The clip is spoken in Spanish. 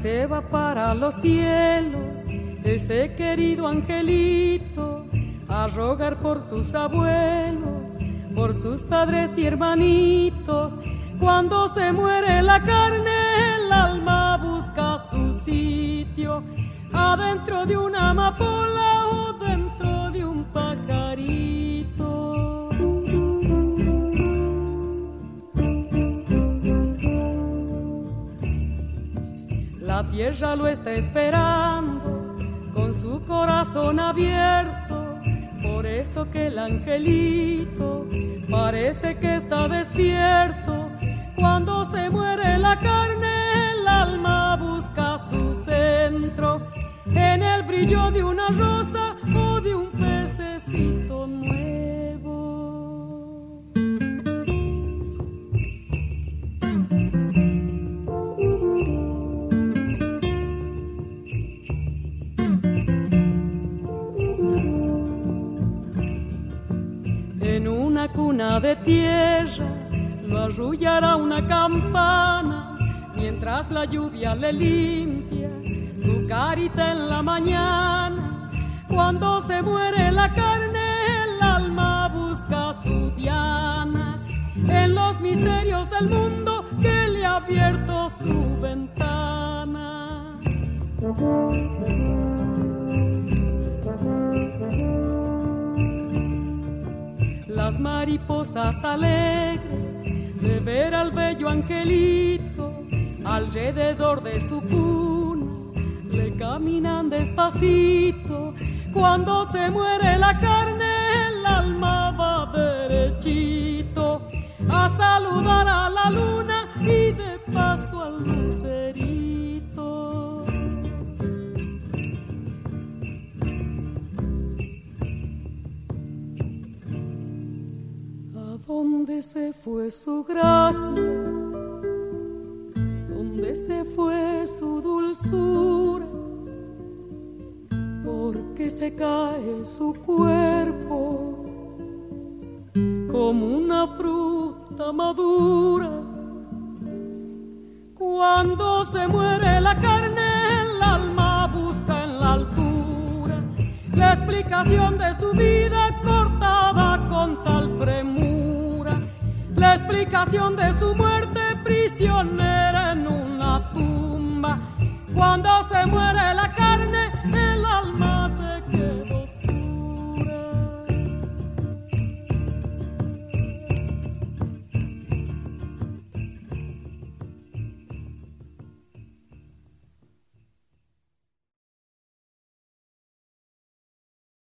se va para los cielos ese querido angelito a rogar por sus abuelos, por sus padres y hermanitos. Cuando se muere la carne, el alma busca su sitio, adentro de una amapola o dentro de un pajarito. La tierra lo está esperando con su corazón abierto, por eso que el angelito parece que está despierto. Cuando se muere la carne, el alma busca su centro, en el brillo de una rosa o de un pececito nuevo. En una cuna de tierra lo arrullará una campana, mientras la lluvia le limpia su carita en la mañana. Cuando se muere la carne, el alma busca su diana, en los misterios del mundo que le ha abierto su ventana. Las mariposas alegres de ver al bello angelito alrededor de su cuna le caminan despacito. Cuando se muere la carne, el alma va derechito a saludar a la luna y de paso al lucerito. ¿A dónde se fue su gracia? ¿Dónde se fue su dulzura? ¿Por qué se cae su cuerpo como una fruta madura? Cuando se muere la carne, el alma busca en la altura la explicación de su vida cortada con tal premura, la explicación de su muerte prisionera